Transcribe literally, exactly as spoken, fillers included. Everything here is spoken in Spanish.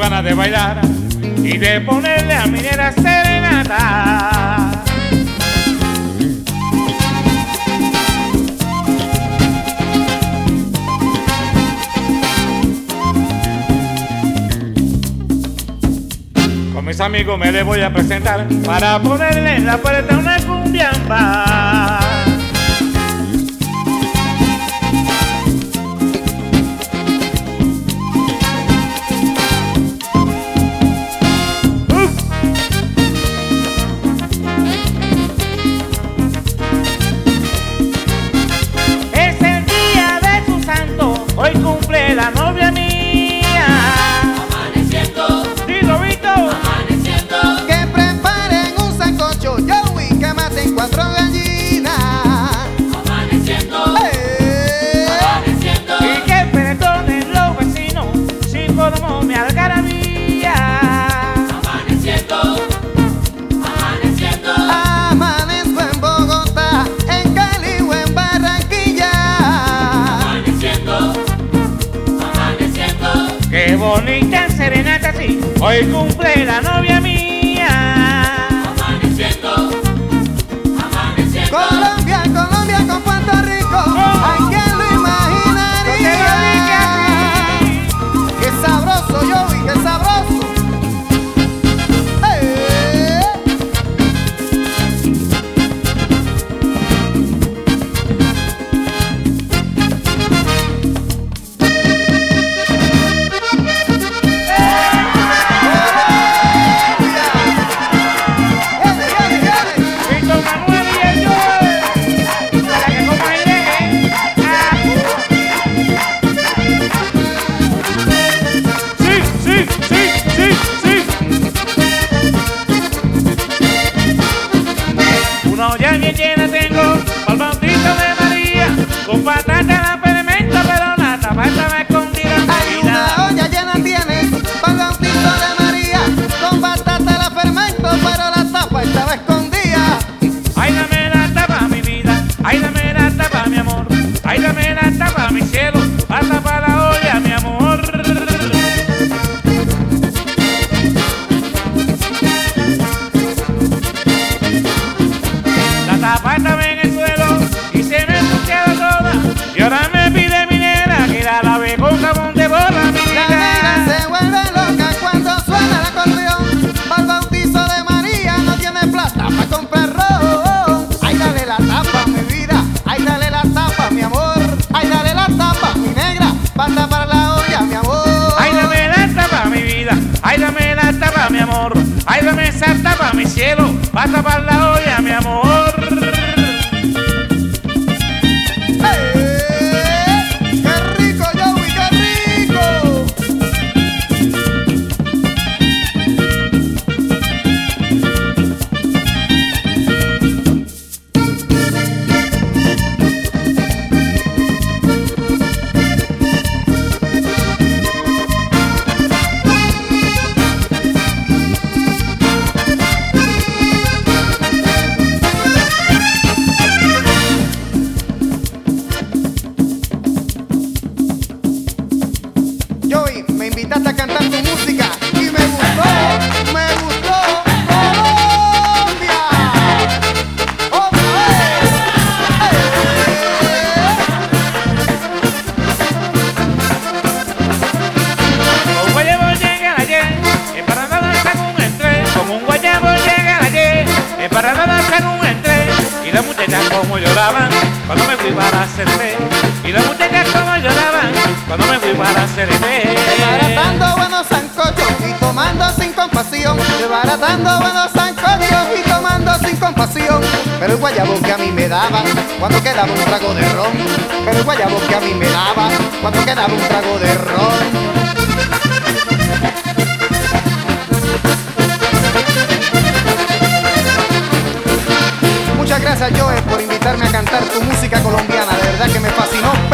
ganas de bailar y de ponerle a mi nena serenata. Con mis amigos me le voy a presentar para ponerle en la puerta una cumbiamba. Hoy cumple la novia mía. Amaneciendo, dilo Vito, amaneciendo. Que preparen un sancocho, Joey, que maten cuatro gallinas. Amaneciendo, ¡Eh! amaneciendo. y que perdonen los vecinos si formó mi algarabía. Amaneciendo, amaneciendo. Amanezco en Bogotá, en Cali o en Barranquilla. Amaneciendo, amaneciendo. Qué bonita serenata, sí, hoy cumple la novia mía. Amaneciendo, amaneciendo. Colombia, Colombia con Puerto Rico. ¿A quién lo No te lo dije imaginaría? así. Qué sabroso, Joey, qué sabroso. ¡Eh! ¡Viene, viene, viene! Vito Manuel y el Joel, para que coma Irene. Ah, sí, sí, sí, sí, sí. Una olla bien llena tengo pa'l bautizo de María, con patata la fermento, pero la tapa estaba escondida en Hay mi una vida. olla llena tienes para el bautizo de María. Con batata la fermento, pero la tapa estaba escondida. Ay, dame la tapa, mi vida, ay, dame la tapa, mi amor, ay, dame la tapa, mi cielo, pa' tapar la olla, mi amor. La tapa estaba en el suelo y se me ensuciaba toda, y ahora me pide mi nena que la lave con jabón de bola, mi La negra vida. se vuelve loca cuando suena el acordeón. Para el bautizo de María no tiene plata para comprar ron. Ay, dale la tapa, mi vida. Ay, dale la tapa, mi amor. Ay, dale la tapa, mi negra. Pa' tapar la olla, mi amor. Ay, dame la tapa, mi vida, ay, dame la tapa, mi amor, ay, dame esa tapa, mi cielo, pa' tapar la olla, mi amor. ¡Eh! ¡Qué rico, Joey, qué rico! Joey, me invitaste a cantar tu música y me gustó, me gustó Colombia. ¡Otra vez! Un guayabo llega ayer, en parada danzan un entré, como un guayabo llega ayer, en parada danzan un entré, y las muchachas como lloraban cuando me fui para hacer té, y las muchachas como lloraban cuando me fui para hacer té. Desbaratando buenos sancochos y tomando sin compasión. Desbaratando buenos sancochos y tomando sin compasión. Pero el guayabo que a mí me daba cuando quedaba un trago de ron. Pero el guayabo que a mí me daba cuando quedaba un trago de ron. Muchas gracias, Joe, por invitarme a cantar tu música colombiana. De verdad que me fascinó.